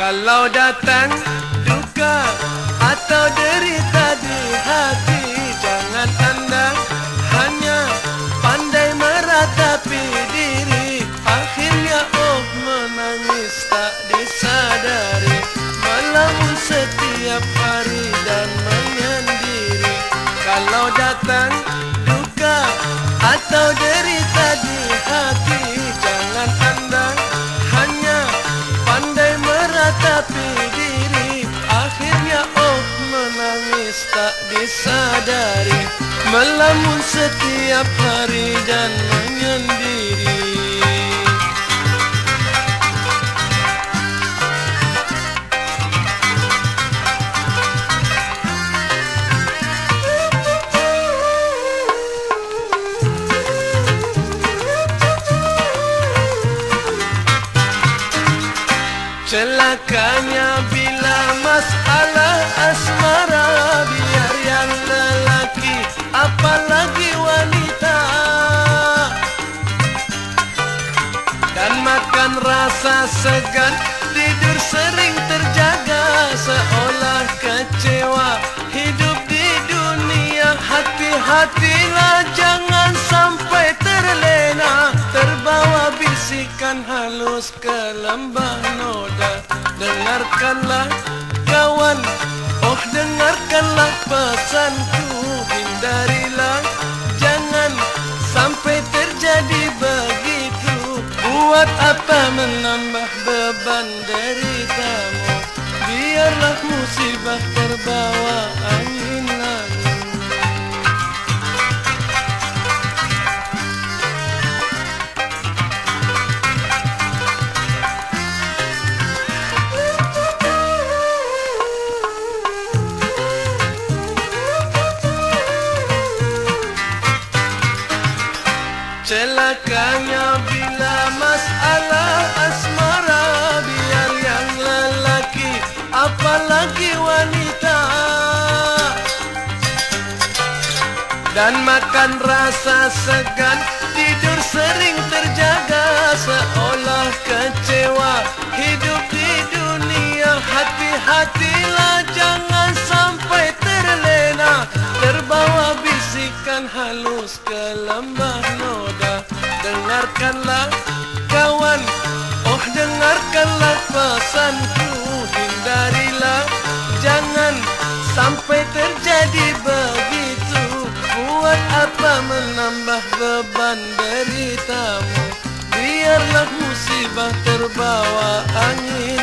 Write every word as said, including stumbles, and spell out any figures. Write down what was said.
Kalau datang duka atau derita di hati, jangan anda hanya pandai meratapi diri. Akhirnya oh menangis tak disadari, melamun setiap hari dan menyendiri. Kalau datang duka atau derita di hati, jangan anda hanya pandai meratapi diri. Akhirnya oh menangis tak disadari, melamun setiap hari dan menyendiri. Celakanya bila masalah asmara, biar yang lelaki apalagi wanita, dan makan rasa segan, tidur sering terjaga, seolah kecewa hidup di dunia. Hati-hatilah jangan sampai terlena, terbawa bisikan halus ke lembah noda. Dengarkanlah kawan, oh dengarkanlah pesanku, hindarilah jangan sampai terjadi begitu. Buat apa menambah beban deritamu, biarlah musibah terbawa angin lalu. Celakanya bila masalah asmara, biar yang lelaki apalagi wanita, dan makan rasa segan, tidur sering terjaga, seolah kecewa hidup di dunia. Hati-hatilah jangan sampai terlena, terbawa bisikan halus ke lembah noda. Dengarkanlah kawan, oh dengarkanlah pesanku, hindarilah jangan sampai terjadi begitu. Buat apa menambah beban deritamu, biarlah musibah terbawa angin